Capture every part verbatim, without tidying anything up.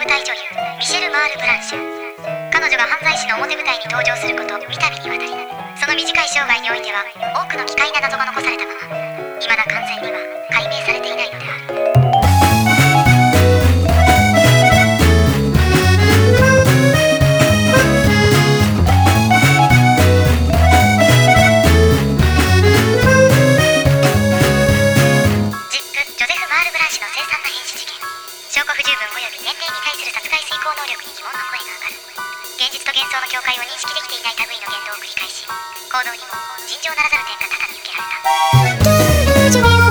隊女優ミシェル・マール・ブランシュ。彼女が犯罪史の表舞台に登場すること三度にわたり、その短い生涯においては多くの奇怪な謎が残されたまま、未だ完全には解明されていないのである。証拠不十分および年齢に対する殺害遂行能力に疑問の声が上がる。現実と幻想の境界を認識できていない類の言動を繰り返し、行動にも尋常ならざる点が多々見受けられた。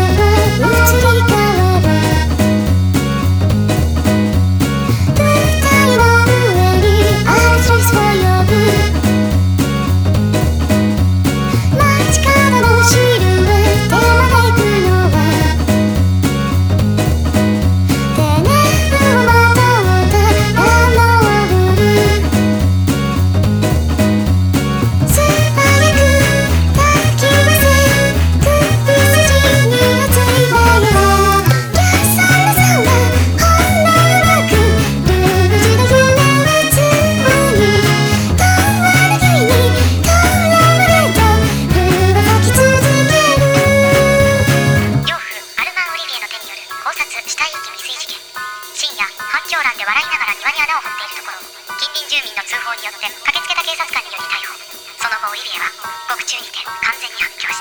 で笑いながら庭に穴を掘っているところを近隣住民の通報によって駆けつけた警察官により逮捕。その後オリビエは獄中にて完全に発狂した。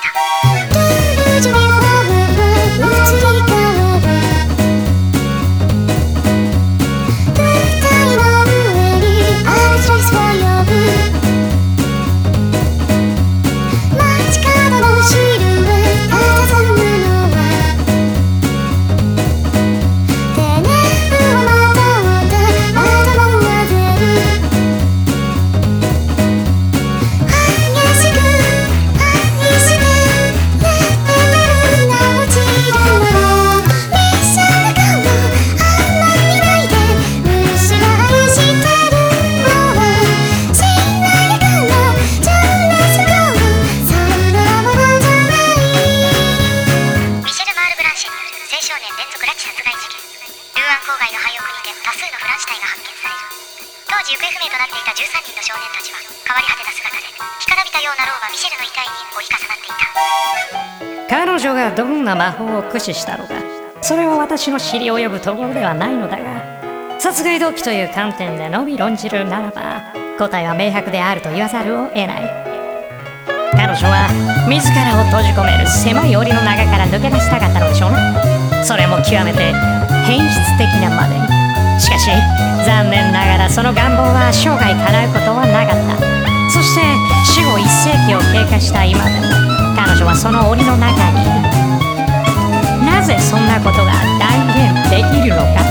郊外の廃屋にて多数のフラン死体が発見される。当時行方不明となっていたじゅうさんにんの少年たちは変わり果てた姿で干からびたようなローマミシェルの遺体に折り重なっていた。 彼女がどんな魔法を駆使したのか、それは私の知り及ぶところではないのだが、殺害動機という観点でのみ論じるならば答えは明白であると言わざるを得ない。彼女は自らを閉じ込める狭い檻の中から抜け出したかったのでしょうね。それも極めて変質的なまでに。しかし残念ながらその願望は生涯叶うことはなかった。そして死後いっ世紀を経過した今でも彼女はその檻の中にいる。なぜそんなことが断言できるのか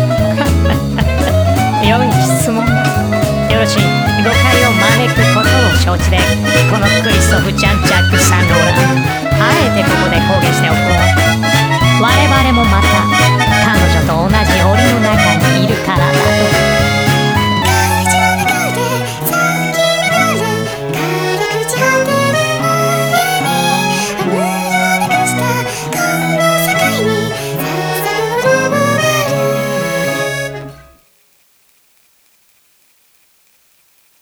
良い質問だ。よろしい。誤解を招くことを承知でこのクリストフ・ジャン・ジャッ